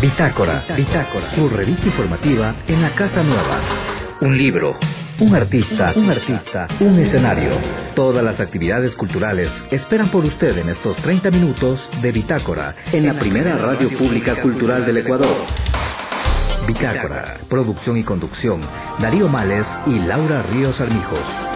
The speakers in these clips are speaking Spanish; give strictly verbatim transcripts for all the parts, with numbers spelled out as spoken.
Bitácora, Bitácora, su revista informativa en la Casa Nueva. Un libro, un artista, un artista, un escenario. Todas las actividades culturales esperan por usted en estos treinta minutos de Bitácora, en la primera radio pública cultural del Ecuador. Bitácora, producción y conducción, Darío Males y Laura Ríos Armijos.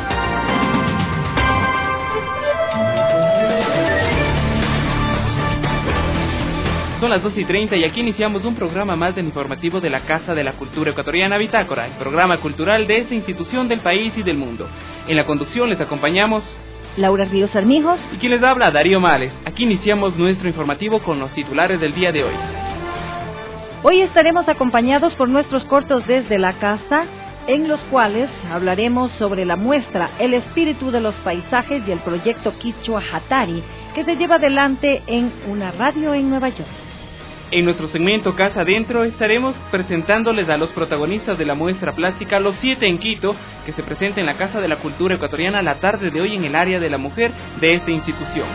Son las dos y treinta y aquí iniciamos un programa más del informativo de la Casa de la Cultura Ecuatoriana Bitácora, el programa cultural de esta institución del país y del mundo. En la conducción les acompañamos Laura Ríos Armijos y quien les habla, Darío Males. Aquí iniciamos nuestro informativo con los titulares del día de hoy. Hoy estaremos acompañados por nuestros cortos desde la casa, en los cuales hablaremos sobre la muestra El espíritu de los paisajes y el proyecto Quichua Hatari, que se lleva adelante en una radio en Nueva York. En nuestro segmento Casa Adentro estaremos presentándoles a los protagonistas de la muestra plástica Los Siete en Quito, que se presenta en la Casa de la Cultura Ecuatoriana la tarde de hoy en el área de la mujer de esta institución.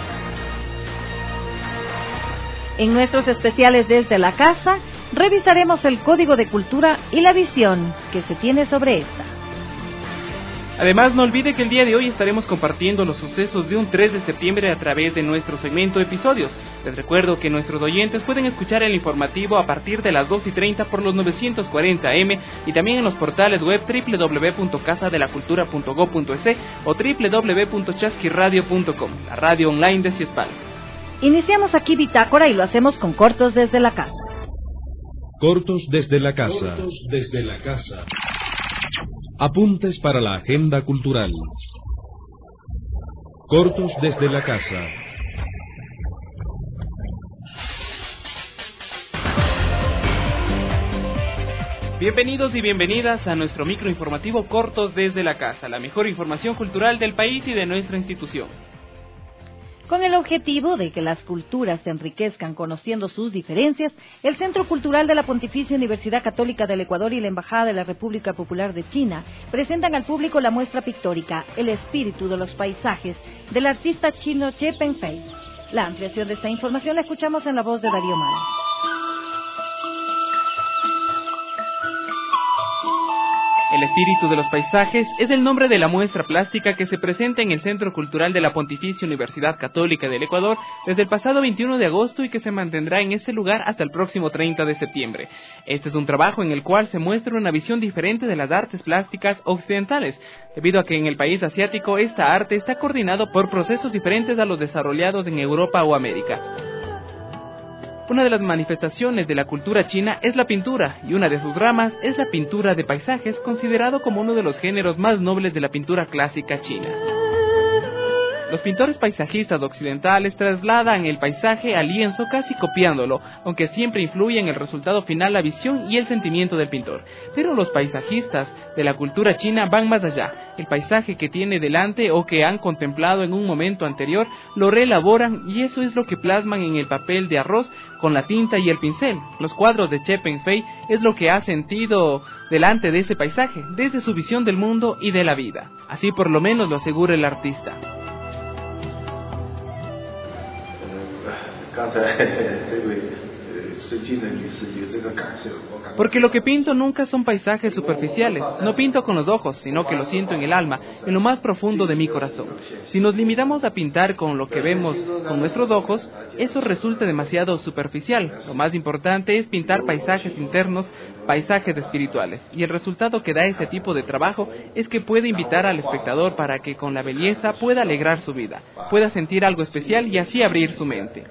En nuestros especiales desde la casa, revisaremos el Código de Cultura y la visión que se tiene sobre esta. Además, no olvide que el día de hoy estaremos compartiendo los sucesos de un tres de septiembre a través de nuestro segmento Episodios. Les recuerdo que nuestros oyentes pueden escuchar el informativo a partir de las dos y treinta por los novecientos cuarenta A M y también en los portales web doble u doble u doble u punto casa de la cultura punto gob punto es o doble u doble u doble u punto chasquiradio punto com, la radio online de Ciespal. Iniciamos aquí Bitácora y lo hacemos con cortos desde la casa. Cortos desde la casa. Cortos desde la casa. Apuntes para la agenda cultural. Cortos desde la casa. Bienvenidos y bienvenidas a nuestro microinformativo Cortos desde la casa, la mejor información cultural del país y de nuestra institución. Con el objetivo de que las culturas se enriquezcan conociendo sus diferencias, el Centro Cultural de la Pontificia Universidad Católica del Ecuador y la Embajada de la República Popular de China presentan al público la muestra pictórica El espíritu de los paisajes del artista chino Che Pengfei. La ampliación de esta información la escuchamos en la voz de Darío Males. El espíritu de los paisajes es el nombre de la muestra plástica que se presenta en el Centro Cultural de la Pontificia Universidad Católica del Ecuador desde el pasado veintiuno de agosto y que se mantendrá en este lugar hasta el próximo treinta de septiembre. Este es un trabajo en el cual se muestra una visión diferente de las artes plásticas occidentales, debido a que en el país asiático esta arte está coordinado por procesos diferentes a los desarrollados en Europa o América. Una de las manifestaciones de la cultura china es la pintura, y una de sus ramas es la pintura de paisajes, considerado como uno de los géneros más nobles de la pintura clásica china. Los pintores paisajistas occidentales trasladan el paisaje al lienzo casi copiándolo, aunque siempre influye en el resultado final la visión y el sentimiento del pintor. Pero los paisajistas de la cultura china van más allá. El paisaje que tiene delante o que han contemplado en un momento anterior lo reelaboran y eso es lo que plasman en el papel de arroz con la tinta y el pincel. Los cuadros de Che Pengfei es lo que ha sentido delante de ese paisaje, desde su visión del mundo y de la vida. Así por lo menos lo asegura el artista. Porque lo que pinto nunca son paisajes superficiales, no pinto con los ojos, sino que lo siento en el alma, en lo más profundo de mi corazón. Si nos limitamos a pintar con lo que vemos con nuestros ojos, eso resulta demasiado superficial. Lo más importante es pintar paisajes internos, paisajes espirituales, y el resultado que da este tipo de trabajo es que puede invitar al espectador para que con la belleza pueda alegrar su vida, pueda sentir algo especial y así abrir su mente.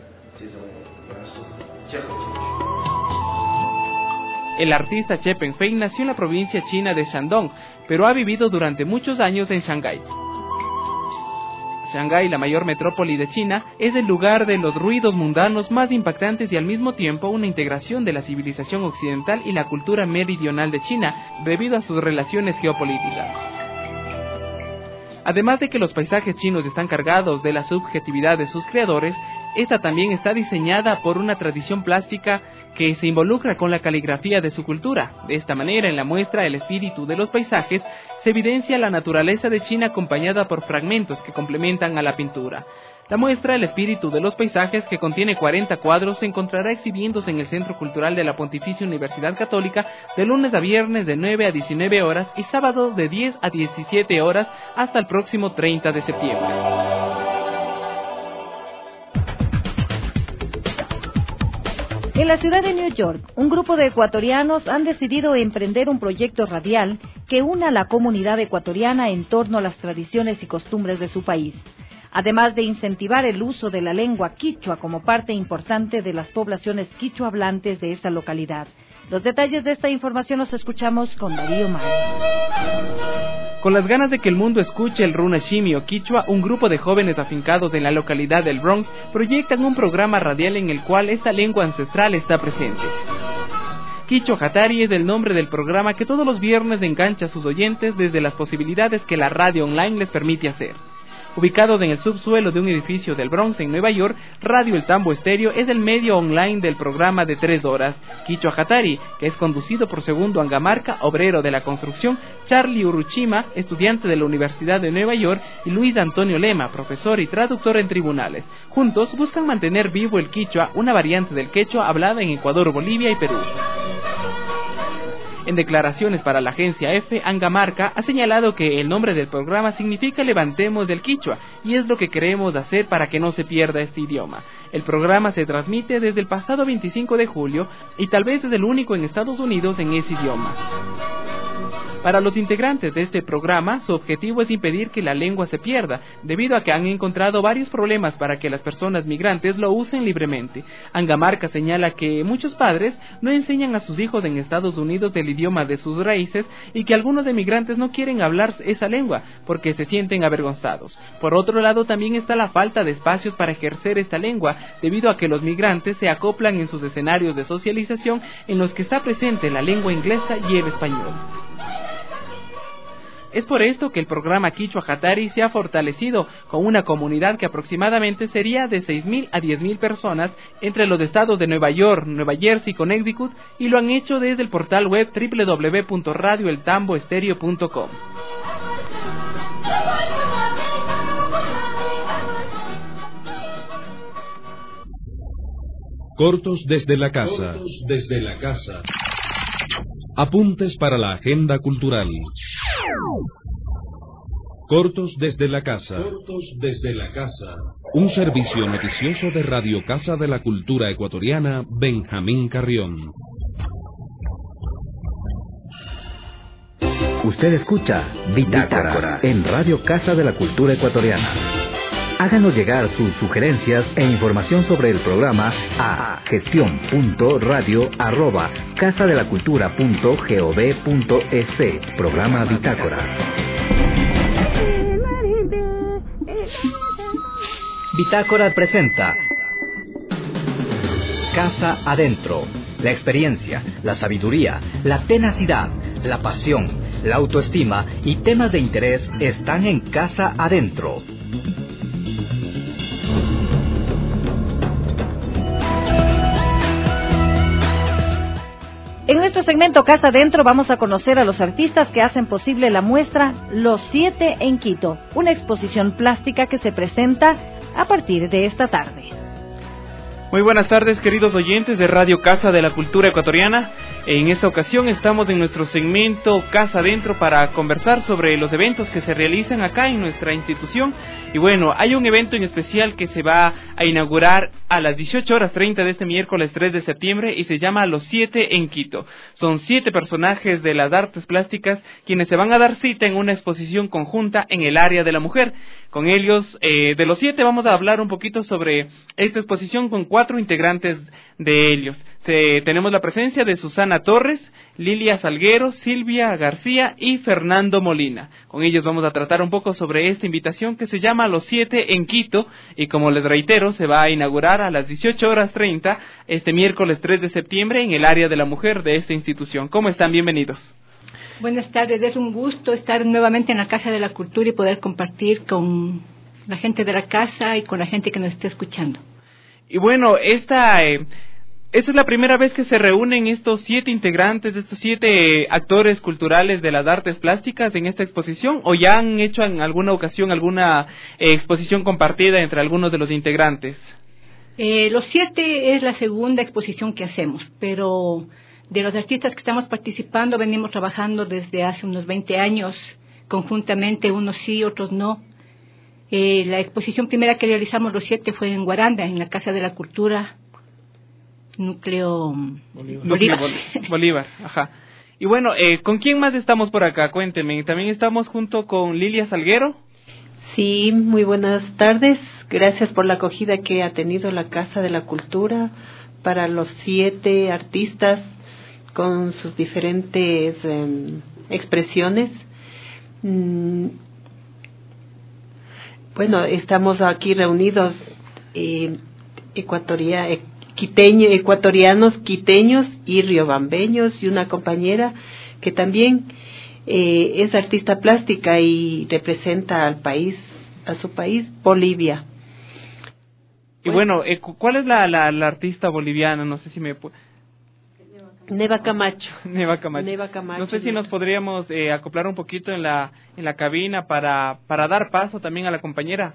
El artista Che Pengfei nació en la provincia china de Shandong, pero ha vivido durante muchos años en Shanghái. Shanghái, la mayor metrópoli de China, es el lugar de los ruidos mundanos más impactantes y al mismo tiempo una integración de la civilización occidental y la cultura meridional de China, debido a sus relaciones geopolíticas. Además de que los paisajes chinos están cargados de la subjetividad de sus creadores, esta también está diseñada por una tradición plástica que se involucra con la caligrafía de su cultura. De esta manera, en la muestra El espíritu de los paisajes, se evidencia la naturaleza de China acompañada por fragmentos que complementan a la pintura. La muestra El espíritu de los paisajes, que contiene cuarenta cuadros, se encontrará exhibiéndose en el Centro Cultural de la Pontificia Universidad Católica de lunes a viernes de nueve a diecinueve horas y sábado de diez a diecisiete horas hasta el próximo treinta de septiembre. En la ciudad de New York, un grupo de ecuatorianos han decidido emprender un proyecto radial que una a la comunidad ecuatoriana en torno a las tradiciones y costumbres de su país, además de incentivar el uso de la lengua quichua como parte importante de las poblaciones quichua hablantes de esa localidad. Los detalles de esta información los escuchamos con Darío Mayo. Con las ganas de que el mundo escuche el runashimi o quichua, un grupo de jóvenes afincados en la localidad del Bronx proyectan un programa radial en el cual esta lengua ancestral está presente. Quichua Hatari es el nombre del programa que todos los viernes engancha a sus oyentes desde las posibilidades que la radio online les permite hacer. Ubicados en el subsuelo de un edificio del Bronx en Nueva York, Radio El Tambo Estéreo es el medio online del programa de tres horas, Quichua Hatari, que es conducido por Segundo Angamarca, obrero de la construcción, Charlie Uruchima, estudiante de la Universidad de Nueva York, y Luis Antonio Lema, profesor y traductor en tribunales. Juntos buscan mantener vivo el quichua, una variante del quechua hablada en Ecuador, Bolivia y Perú. En declaraciones para la agencia EFE, Angamarca ha señalado que el nombre del programa significa Levantemos del Quichua, y es lo que queremos hacer para que no se pierda este idioma. El programa se transmite desde el pasado veinticinco de julio y tal vez es el único en Estados Unidos en ese idioma. Para los integrantes de este programa, su objetivo es impedir que la lengua se pierda, debido a que han encontrado varios problemas para que las personas migrantes lo usen libremente. Angamarca señala que muchos padres no enseñan a sus hijos en Estados Unidos el idioma de sus raíces y que algunos emigrantes no quieren hablar esa lengua porque se sienten avergonzados. Por otro lado, también está la falta de espacios para ejercer esta lengua, debido a que los migrantes se acoplan en sus escenarios de socialización en los que está presente la lengua inglesa y el español. Es por esto que el programa Quichua Hatari se ha fortalecido con una comunidad que aproximadamente sería de seis mil a diez mil personas entre los estados de Nueva York, Nueva Jersey y Connecticut, y lo han hecho desde el portal web doble u doble u doble u punto radio el tambo estéreo punto com. Cortos desde la casa. Cortos desde la casa. Apuntes para la agenda cultural. Cortos desde la casa. Cortos desde la casa. Un servicio noticioso de Radio Casa de la Cultura Ecuatoriana, Benjamín Carrión. Usted escucha Bitácora en Radio Casa de la Cultura Ecuatoriana. Háganos llegar sus sugerencias e información sobre el programa a gestión punto radio arroba casa de la cultura punto gov punto es. Programa Bitácora. Bitácora presenta Casa Adentro. La experiencia, la sabiduría, la tenacidad, la pasión, la autoestima y temas de interés están en Casa Adentro. En nuestro segmento Casa Adentro vamos a conocer a los artistas que hacen posible la muestra Los Siete en Quito, una exposición plástica que se presenta a partir de esta tarde. Muy buenas tardes, queridos oyentes de Radio Casa de la Cultura Ecuatoriana. En esta ocasión estamos en nuestro segmento Casa Adentro para conversar sobre los eventos que se realizan acá en nuestra institución. Y bueno, hay un evento en especial que se va a inaugurar a las dieciocho horas treinta de este miércoles tres de septiembre y se llama Los Siete en Quito. Son siete personajes de las artes plásticas quienes se van a dar cita en una exposición conjunta en el área de la mujer. Con ellos, eh, de los siete, vamos a hablar un poquito sobre esta exposición con cuatro integrantes de ellos. Se, tenemos la presencia de Susana Torres, Lilia Salguero, Silvia García y Fernando Molina. Con ellos vamos a tratar un poco sobre esta invitación que se llama Los Siete en Quito y, como les reitero, se va a inaugurar a las dieciocho horas treinta este miércoles tres de septiembre en el área de la mujer de esta institución. ¿Cómo están? Bienvenidos. Buenas tardes, es un gusto estar nuevamente en la Casa de la Cultura y poder compartir con la gente de la casa y con la gente que nos esté escuchando. Y bueno, esta, eh, ¿Esta es la primera vez que se reúnen estos siete integrantes, estos siete actores culturales de las artes plásticas en esta exposición? ¿O ya han hecho en alguna ocasión alguna eh, exposición compartida entre algunos de los integrantes? Eh, los siete es la segunda exposición que hacemos, pero de los artistas que estamos participando venimos trabajando desde hace unos veinte años, conjuntamente, unos sí, otros no. Eh, la exposición primera que realizamos los siete fue en Guaranda, en la Casa de la Cultura, Núcleo Bolívar. Bolívar, Bolívar, Bolívar ajá. Y bueno, eh, ¿con quién más estamos por acá? Cuénteme. También estamos junto con Lilia Salguero. Sí, muy buenas tardes. Gracias por la acogida que ha tenido la Casa de la Cultura para los siete artistas con sus diferentes eh, expresiones. Mm, bueno, estamos aquí reunidos eh, ecuatoria, eh, quiteño, ecuatorianos, quiteños y riobambeños, y una compañera que también eh, es artista plástica y representa al país, a su país, Bolivia. Y bueno, eh, ¿cuál es la, la, la artista boliviana? No sé si me... Neva Camacho. Neva Camacho. Neva Camacho. No sé si nos podríamos eh, acoplar un poquito en la en la cabina para para dar paso también a la compañera.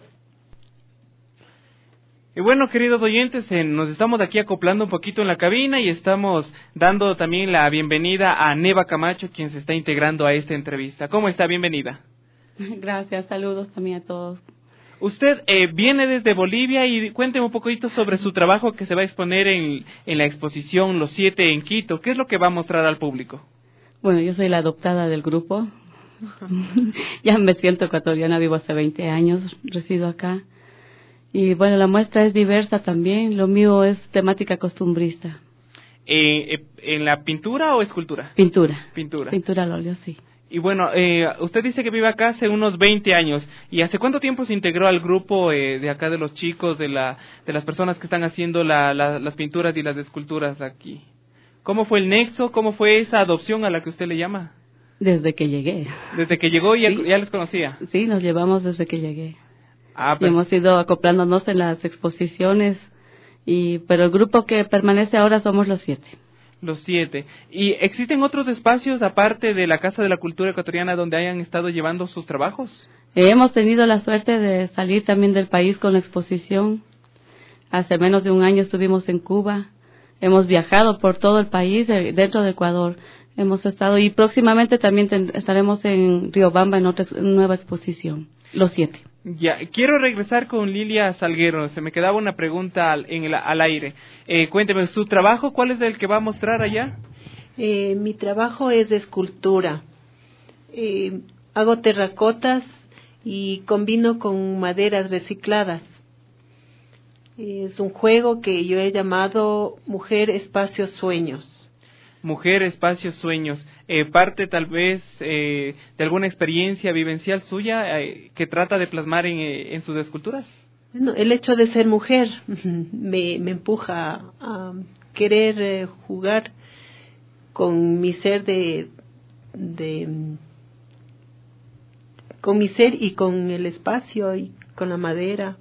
Y bueno, queridos oyentes, eh, nos estamos aquí acoplando un poquito en la cabina y estamos dando también la bienvenida a Neva Camacho, quien se está integrando a esta entrevista. ¿Cómo está? Bienvenida. Gracias, saludos también a todos. Usted eh, viene desde Bolivia y cuénteme un poquito sobre su trabajo que se va a exponer en, en la exposición Los Siete en Quito. ¿Qué es lo que va a mostrar al público? Bueno, yo soy la adoptada del grupo. Ya me siento ecuatoriana, vivo hace veinte años, resido acá. Y bueno, la muestra es diversa también. Lo mío es temática costumbrista. Eh, ¿En la pintura o escultura? Pintura. Pintura. Pintura al óleo, sí. Y bueno, eh, usted dice que vive acá hace unos veinte años. ¿Y hace cuánto tiempo se integró al grupo eh, de acá de los chicos, de la de las personas que están haciendo la, la, las pinturas y las esculturas aquí? ¿Cómo fue el nexo? ¿Cómo fue esa adopción a la que usted le llama? Desde que llegué. ¿Desde que llegó ya, sí. ya les conocía? Sí, nos llevamos desde que llegué. Ah, pero... y hemos ido acoplándonos en las exposiciones, y pero el grupo que permanece ahora somos los siete. Los siete. ¿Y existen otros espacios aparte de la Casa de la Cultura Ecuatoriana donde hayan estado llevando sus trabajos? Eh, hemos tenido la suerte de salir también del país con la exposición. Hace menos de un año estuvimos en Cuba. Hemos viajado por todo el país, eh, dentro de Ecuador. Hemos estado, y próximamente también ten, estaremos en Riobamba en otra en nueva exposición. Los siete. Ya, quiero regresar con Lilia Salguero. Se me quedaba una pregunta al, en el, al aire. Eh, cuénteme, ¿su trabajo cuál es el que va a mostrar allá? Eh, mi trabajo es de escultura. Eh, hago terracotas y combino con maderas recicladas. Es un juego que yo he llamado Mujer, Espacio, Sueños. Mujer, Espacios, Sueños, eh, parte tal vez eh, de alguna experiencia vivencial suya eh, que trata de plasmar en, eh, en sus esculturas. Bueno, el hecho de ser mujer me, me empuja a querer eh, jugar con mi ser de, de con mi ser y con el espacio y con la madera.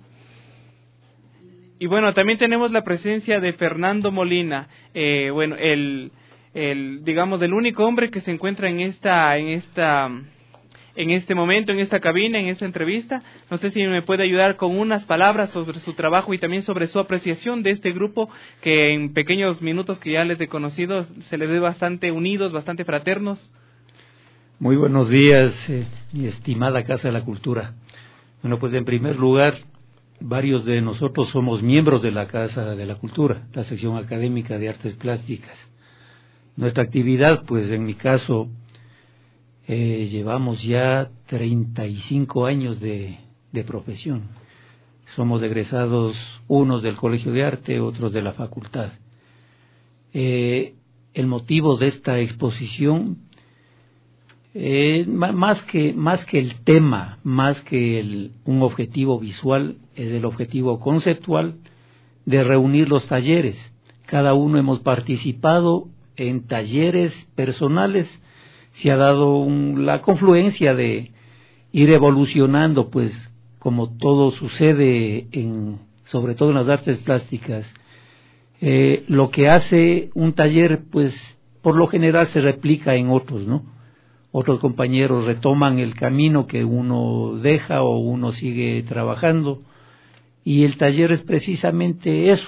Y bueno, también tenemos la presencia de Fernando Molina, eh, bueno, el el digamos el único hombre que se encuentra en esta en esta en este momento, en esta cabina, en esta entrevista. No sé si me puede ayudar con unas palabras sobre su trabajo y también sobre su apreciación de este grupo que en pequeños minutos que ya les he conocido se les ve bastante unidos, bastante fraternos. Muy buenos días, eh, mi estimada Casa de la Cultura. Bueno, pues en primer lugar, varios de nosotros somos miembros de la Casa de la Cultura, la sección académica de Artes Plásticas. Nuestra actividad, pues en mi caso, eh, llevamos ya treinta y cinco años de, de profesión. Somos egresados unos del Colegio de Arte, otros de la facultad. Eh, el motivo de esta exposición, eh, más que más que el tema, más que el, un objetivo visual, es el objetivo conceptual de reunir los talleres. Cada uno hemos participado en talleres personales, se ha dado un, la confluencia de ir evolucionando, pues como todo sucede en, sobre todo en las artes plásticas, Eh, lo que hace un taller, pues por lo general se replica en otros, ¿no? Otros compañeros retoman el camino que uno deja o uno sigue trabajando, y el taller es precisamente eso,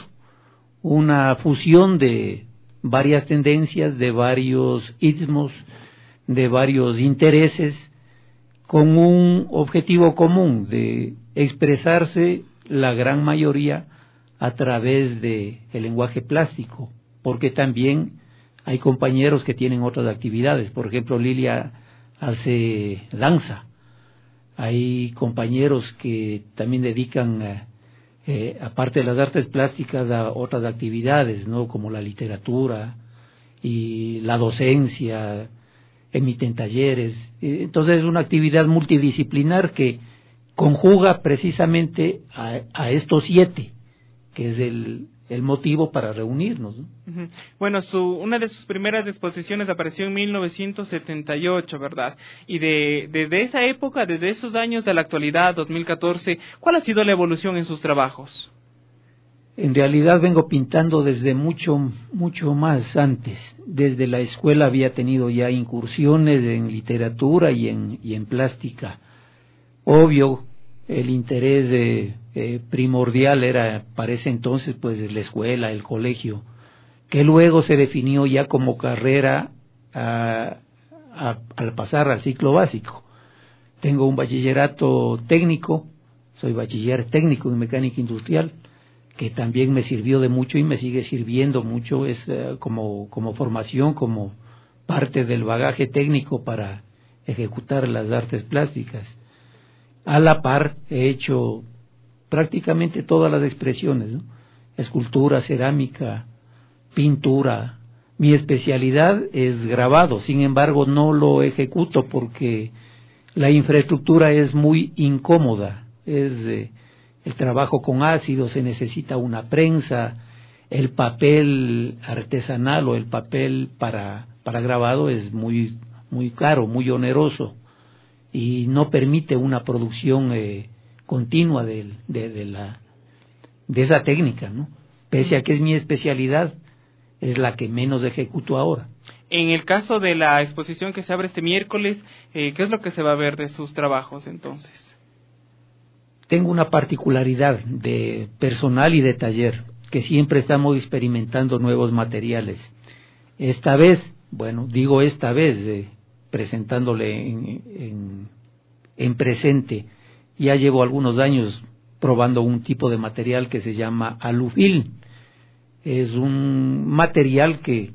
una fusión de varias tendencias, de varios istmos, de varios intereses, con un objetivo común de expresarse la gran mayoría a través de el lenguaje plástico, porque también hay compañeros que tienen otras actividades. Por ejemplo, Lilia hace danza, hay compañeros que también dedican eh, eh, aparte de las artes plásticas a otras actividades, ¿no? Como la literatura y la docencia, emiten talleres. Entonces es una actividad multidisciplinar que conjuga precisamente a, a estos siete, que es el, el motivo para reunirnos, ¿no? Uh-huh. Bueno, su, una de sus primeras exposiciones apareció en mil novecientos setenta y ocho, ¿verdad? Y de, desde esa época, desde esos años a la actualidad, dos mil catorce, ¿cuál ha sido la evolución en sus trabajos? En realidad vengo pintando desde mucho, mucho más antes. Desde la escuela había tenido ya incursiones en literatura y en, y en plástica. Obvio, el interés de, eh, primordial era, para ese entonces, pues la escuela, el colegio, que luego se definió ya como carrera a, a, al pasar al ciclo básico. Tengo un bachillerato técnico, soy bachiller técnico en mecánica industrial, que también me sirvió de mucho y me sigue sirviendo mucho, es uh, como, como formación, como parte del bagaje técnico para ejecutar las artes plásticas. A la par he hecho prácticamente todas las expresiones, ¿no? Escultura, cerámica, pintura. Mi especialidad es grabado, sin embargo no lo ejecuto porque la infraestructura es muy incómoda, es... Eh, el trabajo con ácido, se necesita una prensa, el papel artesanal o el papel para, para grabado es muy, muy caro, muy oneroso y no permite una producción eh, continua de, de, de, la, de esa técnica, ¿no? Pese a que es mi especialidad, es la que menos ejecuto ahora. En el caso de la exposición que se abre este miércoles, eh, ¿qué es lo que se va a ver de sus trabajos entonces? Tengo una particularidad de personal y de taller, que siempre estamos experimentando nuevos materiales. Esta vez, bueno, digo esta vez, eh, presentándole en, en, en presente, ya llevo algunos años probando un tipo de material que se llama alufil. Es un material que,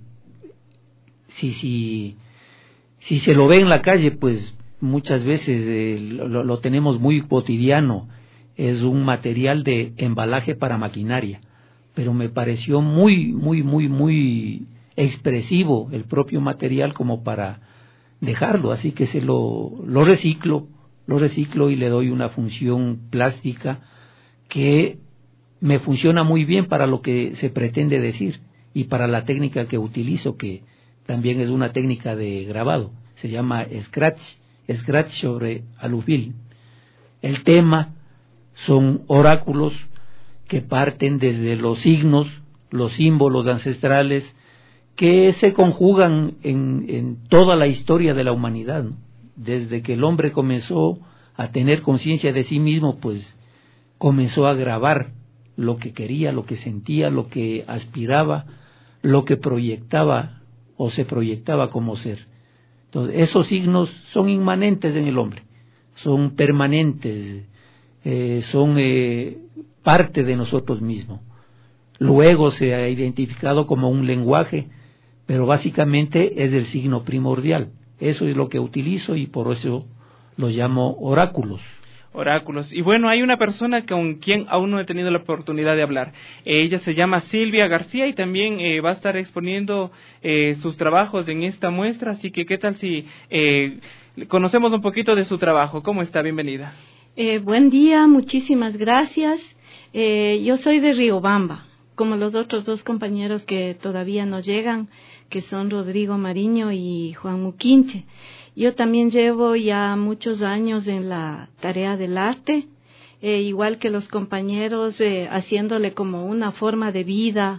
si, si, si se lo ve en la calle, pues muchas veces eh, lo, lo tenemos muy cotidiano. Es un material de embalaje para maquinaria, pero me pareció muy, muy, muy, muy expresivo el propio material como para dejarlo, así que se lo, lo reciclo, lo reciclo y le doy una función plástica que me funciona muy bien para lo que se pretende decir y para la técnica que utilizo, que también es una técnica de grabado, se llama scratch, scratch sobre alufil. El tema son oráculos que parten desde los signos, los símbolos ancestrales, que se conjugan en, en toda la historia de la humanidad, ¿no? Desde que el hombre comenzó a tener conciencia de sí mismo, pues comenzó a grabar lo que quería, lo que sentía, lo que aspiraba, lo que proyectaba o se proyectaba como ser. Entonces, esos signos son inmanentes en el hombre, son permanentes, Eh, son eh, parte de nosotros mismos. Luego se ha identificado como un lenguaje, pero básicamente es el signo primordial. Eso es lo que utilizo y por eso lo llamo oráculos. Oráculos. Y bueno, hay una persona con quien aún no he tenido la oportunidad de hablar. Eh, ella se llama Silvia García y también eh, va a estar exponiendo eh, sus trabajos en esta muestra. Así que, ¿qué tal si eh, conocemos un poquito de su trabajo? ¿Cómo está? Bienvenida. Eh, buen día, muchísimas gracias. Eh, yo soy de Riobamba, como los otros dos compañeros que todavía no llegan, que son Rodrigo Mariño y Juan Muquinche. Yo también llevo ya muchos años en la tarea del arte, eh, igual que los compañeros, eh, haciéndole como una forma de vida,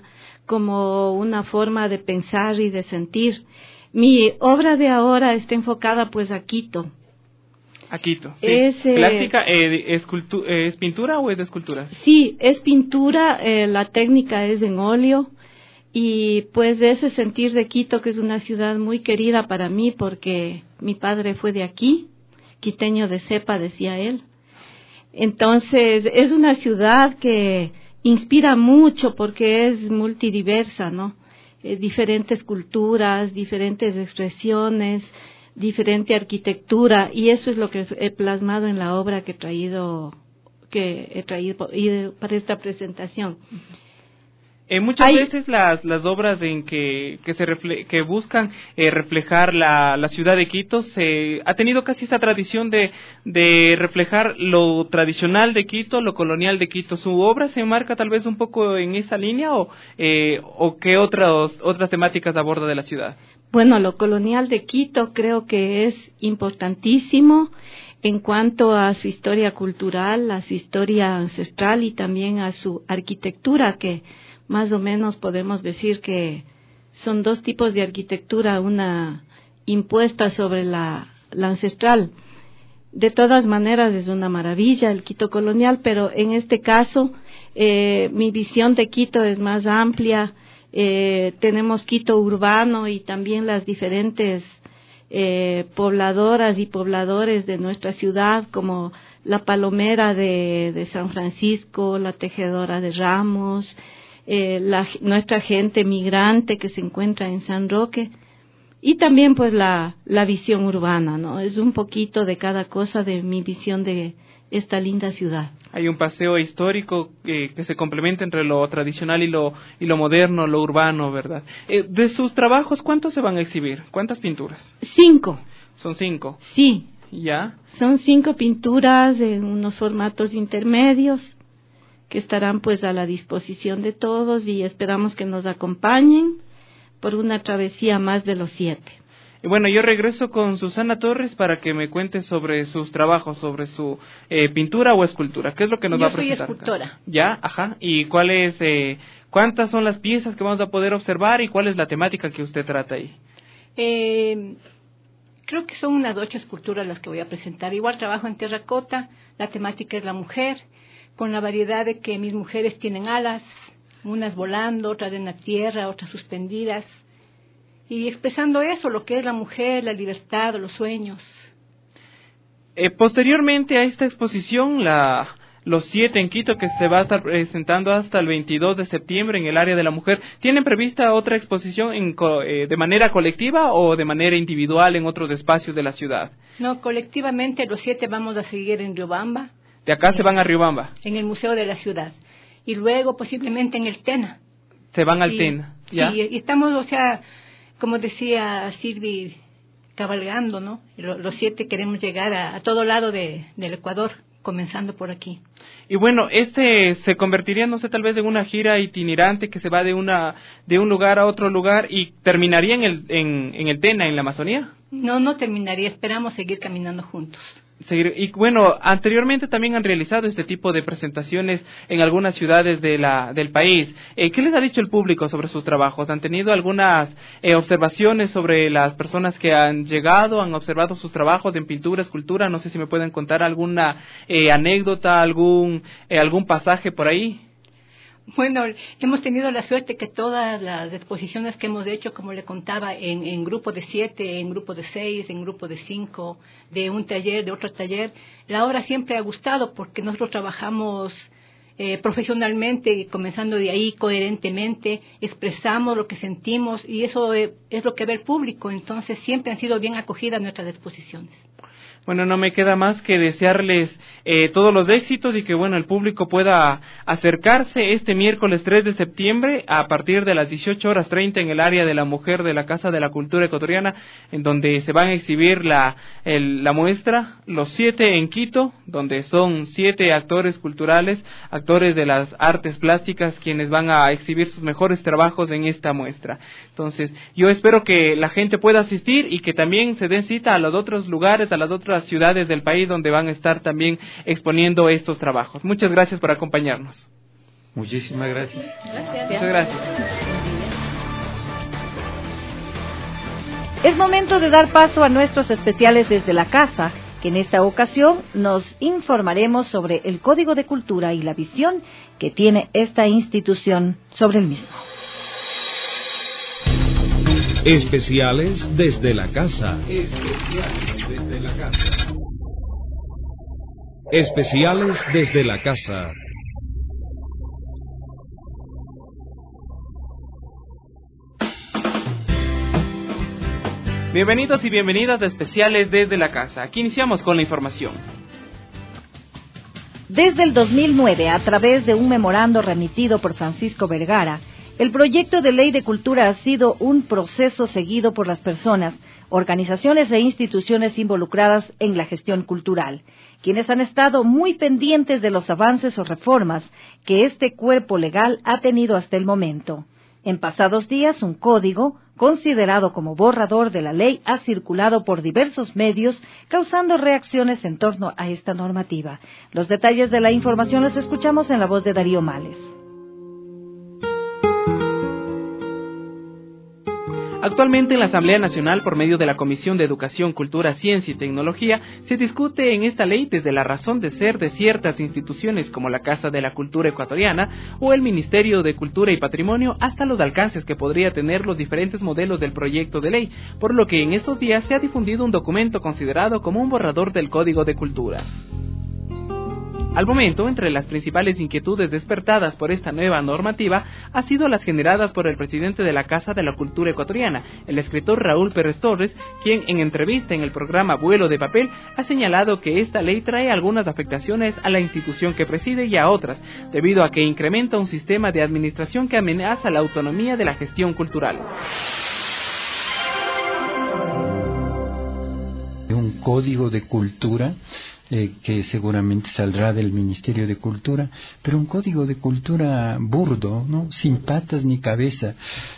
como una forma de pensar y de sentir. Mi obra de ahora está enfocada pues a Quito. A Quito, sí. Es, eh, ¿Plástica, eh, es, cultu- eh, es pintura o es de esculturas? Sí, es pintura, eh, la técnica es en óleo, y pues de ese sentir de Quito, que es una ciudad muy querida para mí porque mi padre fue de aquí, quiteño de cepa, decía él. Entonces, es una ciudad que inspira mucho porque es multidiversa, ¿no? Eh, diferentes culturas, diferentes expresiones, diferente arquitectura, y eso es lo que he plasmado en la obra que he traído, que he traído para esta presentación. Eh, muchas Hay, veces las las obras en que que se refle que buscan eh, reflejar la la ciudad de Quito se ha tenido casi esa tradición de de reflejar lo tradicional de Quito, lo colonial de Quito. ¿Su obra se enmarca tal vez un poco en esa línea o eh, o qué otras otras temáticas aborda de la ciudad? Bueno, lo colonial de Quito creo que es importantísimo en cuanto a su historia cultural, a su historia ancestral y también a su arquitectura, que más o menos podemos decir que son dos tipos de arquitectura, una impuesta sobre la, la ancestral. De todas maneras es una maravilla el Quito colonial, pero en este caso eh, mi visión de Quito es más amplia. Eh, tenemos Quito urbano y también las diferentes eh, pobladoras y pobladores de nuestra ciudad, como la Palomera de, de San Francisco, la Tejedora de Ramos, eh, la, nuestra gente migrante que se encuentra en San Roque, y también pues la, la visión urbana, ¿no? Es un poquito de cada cosa de mi visión de esta linda ciudad. Hay un paseo histórico eh, que se complementa entre lo tradicional y lo y lo moderno, lo urbano, ¿verdad? Eh, de sus trabajos, ¿cuántos se van a exhibir? ¿Cuántas pinturas? Cinco. Son cinco. Sí. ¿Ya? Son cinco pinturas en unos formatos intermedios que estarán pues a la disposición de todos y esperamos que nos acompañen por una travesía más de los siete. Y bueno, yo regreso con Susana Torres para que me cuente sobre sus trabajos, sobre su eh, pintura o escultura. ¿Qué es lo que nos yo va a presentar? Yo soy escultora. Acá? ¿Ya? Ajá. ¿Y cuál es, eh, cuántas son las piezas que vamos a poder observar y cuál es la temática que usted trata ahí? Eh, creo que son unas ocho esculturas las que voy a presentar. Igual trabajo en terracota, la temática es la mujer, con la variedad de que mis mujeres tienen alas, unas volando, otras en la tierra, otras suspendidas, y expresando eso, lo que es la mujer, la libertad, los sueños. Eh, posteriormente a esta exposición, la los siete en Quito, que se va a estar presentando hasta el veintidós de septiembre en el área de la mujer, ¿tienen prevista otra exposición en co eh, de manera colectiva o de manera individual en otros espacios de la ciudad? No, colectivamente los siete vamos a seguir en Riobamba. ¿De acá se van a Riobamba? En el Museo de la Ciudad. Y luego posiblemente en el Tena. Se van al sí, Tena, ¿ya? Sí, y estamos, o sea, como decía Silvi, cabalgando, ¿no? Los, los siete queremos llegar a, a todo lado de, del Ecuador, comenzando por aquí. Y bueno, este se convertiría, no sé, tal vez en una gira itinerante que se va de una de un lugar a otro lugar y terminaría en el en, en el Tena, en la Amazonía. No, no terminaría, esperamos seguir caminando juntos. Seguir, y bueno, anteriormente también han realizado este tipo de presentaciones en algunas ciudades de la, del país. Eh, ¿Qué les ha dicho el público sobre sus trabajos? ¿Han tenido algunas eh, observaciones sobre las personas que han llegado, han observado sus trabajos en pintura, escultura? No sé si me pueden contar alguna eh, anécdota, algún, eh, algún pasaje por ahí. Bueno, hemos tenido la suerte que todas las exposiciones que hemos hecho, como le contaba, en, en grupo de siete, en grupo de seis, en grupo de cinco, de un taller, de otro taller, la obra siempre ha gustado porque nosotros trabajamos eh, profesionalmente, comenzando de ahí, coherentemente, expresamos lo que sentimos y eso eh, es lo que ve el público, entonces siempre han sido bien acogidas nuestras exposiciones. Bueno, no me queda más que desearles eh, todos los éxitos y que, bueno, el público pueda acercarse este miércoles tres de septiembre a partir de las dieciocho horas treinta en el área de la mujer de la Casa de la Cultura Ecuatoriana, en donde se van a exhibir la, el, la muestra Los Siete en Quito, donde son siete actores culturales, actores de las artes plásticas, quienes van a exhibir sus mejores trabajos en esta muestra. Entonces, yo espero que la gente pueda asistir y que también se den cita a los otros lugares, a las otras ciudades del país donde van a estar también exponiendo estos trabajos. Muchas gracias por acompañarnos. Muchísimas gracias. Gracias. Muchas gracias. Es momento de dar paso a nuestros especiales desde la casa, que en esta ocasión nos informaremos sobre el Código de Cultura y la visión que tiene esta institución sobre el mismo. Especiales desde la casa. Especiales desde la casa. Especiales desde la casa. Bienvenidos y bienvenidas a Especiales desde la casa. Aquí iniciamos con la información. Desde el dos mil nueve, a través de un memorando remitido por Francisco Vergara, el proyecto de ley de cultura ha sido un proceso seguido por las personas, organizaciones e instituciones involucradas en la gestión cultural, quienes han estado muy pendientes de los avances o reformas que este cuerpo legal ha tenido hasta el momento. En pasados días, un código, considerado como borrador de la ley, ha circulado por diversos medios, causando reacciones en torno a esta normativa. Los detalles de la información los escuchamos en la voz de Darío Males. Actualmente en la Asamblea Nacional, por medio de la Comisión de Educación, Cultura, Ciencia y Tecnología, se discute en esta ley desde la razón de ser de ciertas instituciones como la Casa de la Cultura Ecuatoriana o el Ministerio de Cultura y Patrimonio, hasta los alcances que podría tener los diferentes modelos del proyecto de ley, por lo que en estos días se ha difundido un documento considerado como un borrador del Código de Cultura. Al momento, entre las principales inquietudes despertadas por esta nueva normativa ha sido las generadas por el presidente de la Casa de la Cultura Ecuatoriana, el escritor Raúl Pérez Torres, quien en entrevista en el programa Vuelo de Papel ha señalado que esta ley trae algunas afectaciones a la institución que preside y a otras, debido a que incrementa un sistema de administración que amenaza la autonomía de la gestión cultural. Un código de cultura Eh, que seguramente saldrá del Ministerio de Cultura, pero un código de cultura burdo, ¿no? Sin patas ni cabeza,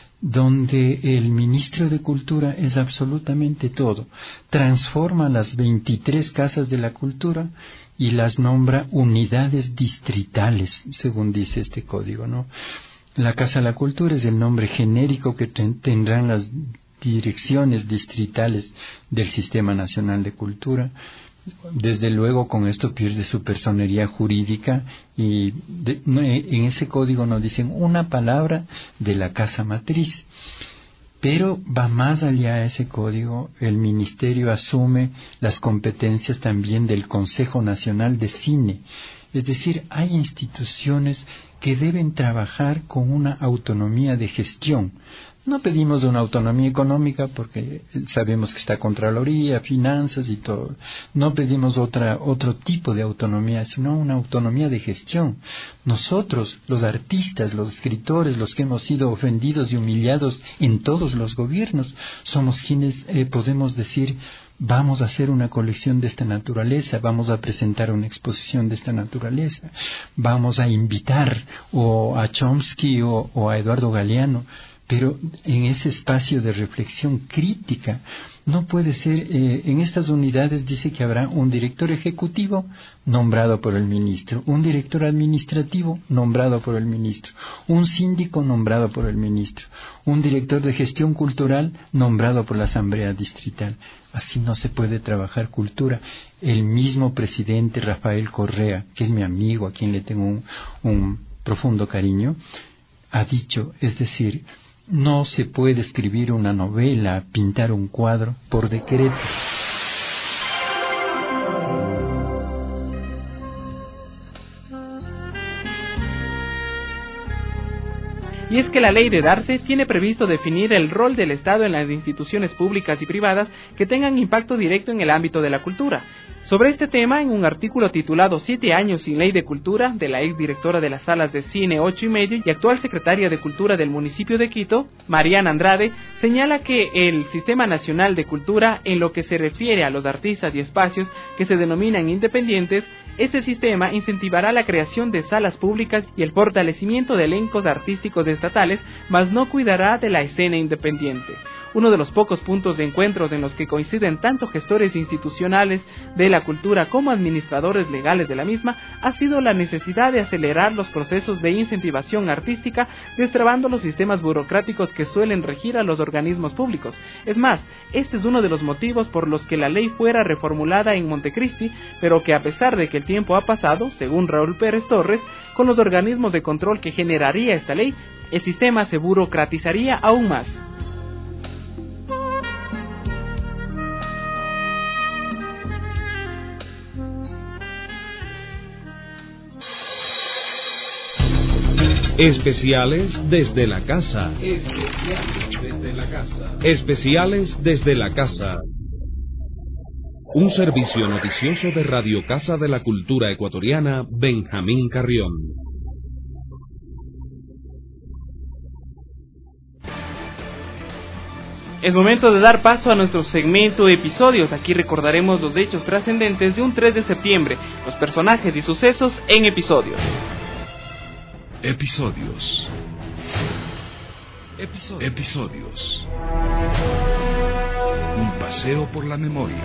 donde el ministro de Cultura es absolutamente todo. Transforma las veintitrés casas de la cultura y las nombra unidades distritales, según dice este código, ¿no? La Casa de la Cultura es el nombre genérico que ten- tendrán las direcciones distritales del Sistema Nacional de Cultura. Desde luego con esto pierde su personería jurídica y de, no, en ese código nos dicen una palabra de la casa matriz, pero va más allá de ese código. El ministerio asume las competencias también del Consejo Nacional de Cine, es decir, hay instituciones que deben trabajar con una autonomía de gestión. No pedimos una autonomía económica porque sabemos que está Contraloría, Finanzas y todo. No pedimos otra, otro tipo de autonomía, sino una autonomía de gestión. Nosotros, los artistas, los escritores, los que hemos sido ofendidos y humillados en todos los gobiernos, somos quienes eh, podemos decir: vamos a hacer una colección de esta naturaleza, vamos a presentar una exposición de esta naturaleza, vamos a invitar o a Chomsky o, o a Eduardo Galeano. Pero en ese espacio de reflexión crítica no puede ser, eh, en estas unidades dice que habrá un director ejecutivo nombrado por el ministro, un director administrativo nombrado por el ministro, un síndico nombrado por el ministro, un director de gestión cultural nombrado por la Asamblea Distrital. Así no se puede trabajar cultura. El mismo presidente Rafael Correa, que es mi amigo, a quien le tengo un, un profundo cariño, ha dicho, es decir, no se puede escribir una novela, pintar un cuadro por decreto. Y es que la ley de Darse tiene previsto definir el rol del Estado en las instituciones públicas y privadas que tengan impacto directo en el ámbito de la cultura. Sobre este tema, en un artículo titulado Siete años sin ley de cultura, de la exdirectora de las salas de cine ocho y medio y actual secretaria de Cultura del municipio de Quito, Mariana Andrade, señala que el Sistema Nacional de Cultura, en lo que se refiere a los artistas y espacios que se denominan independientes, este sistema incentivará la creación de salas públicas y el fortalecimiento de elencos artísticos estatales, mas no cuidará de la escena independiente. Uno de los pocos puntos de encuentros en los que coinciden tanto gestores institucionales de la cultura como administradores legales de la misma ha sido la necesidad de acelerar los procesos de incentivación artística, destrabando los sistemas burocráticos que suelen regir a los organismos públicos. Es más, este es uno de los motivos por los que la ley fuera reformulada en Montecristi, pero que a pesar de que el tiempo ha pasado, según Raúl Pérez Torres, con los organismos de control que generaría esta ley, el sistema se burocratizaría aún más. Especiales desde la casa. Especiales desde la casa. Especiales desde la casa. Un servicio noticioso de Radio Casa de la Cultura Ecuatoriana, Benjamín Carrión. Es momento de dar paso a nuestro segmento de episodios. Aquí recordaremos los hechos trascendentes de un tres de septiembre, los personajes y sucesos en episodios. Episodios. Episodios. Episodios. Un paseo por la memoria.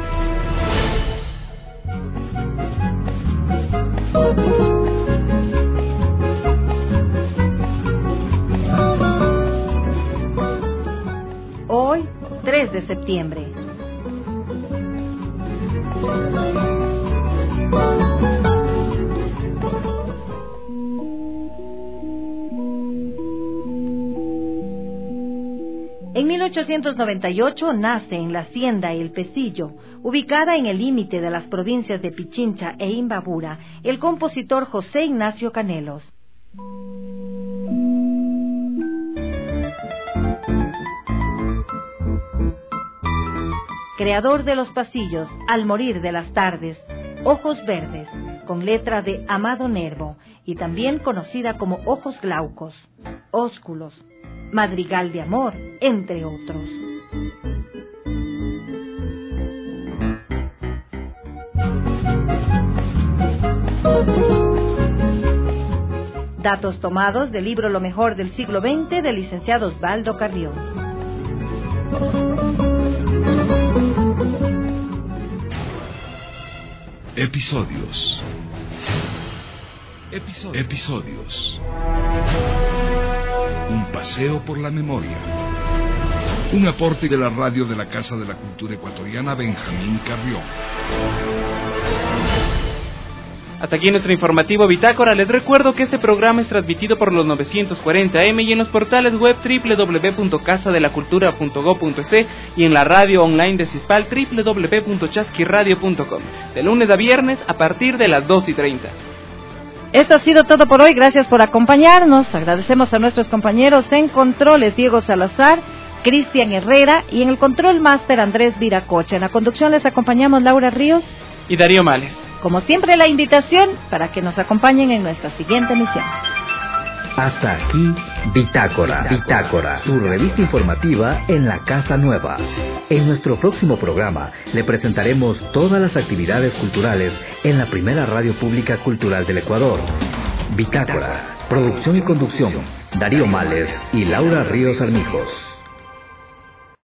Hoy, tres de septiembre. En mil ochocientos noventa y ocho nace en la hacienda El Pesillo, ubicada en el límite de las provincias de Pichincha e Imbabura, el compositor José Ignacio Canelos. Creador de los pasillos, Al morir de las tardes, Ojos verdes, con letra de Amado Nervo, y también conocida como Ojos glaucos, Ósculos, Madrigal de amor, entre otros. Datos tomados del libro Lo mejor del siglo veinte del licenciado Osvaldo Carrión. Episodios. Episodios. Episodios. Un paseo por la memoria. Un aporte de la radio de la Casa de la Cultura Ecuatoriana, Benjamín Carrión. Hasta aquí nuestro informativo Bitácora. Les recuerdo que este programa es transmitido por los novecientos cuarenta eme y en los portales web doble u doble u doble u punto casa de la cultura punto gob punto es y en la radio online de Cispal doble u doble u doble u punto chasquiradio punto com, de lunes a viernes a partir de las dos y treinta. Esto ha sido todo por hoy, gracias por acompañarnos. Agradecemos a nuestros compañeros en controles, Diego Salazar, Cristian Herrera, y en el control máster Andrés Viracocha. En la conducción les acompañamos Laura Ríos y Darío Males. Como siempre, la invitación para que nos acompañen en nuestra siguiente emisión. Hasta aquí, Bitácora, Bitácora, su revista informativa en la Casa Nueva. En nuestro próximo programa le presentaremos todas las actividades culturales en la primera radio pública cultural del Ecuador. Bitácora, producción y conducción, Darío Males y Laura Ríos Armijos.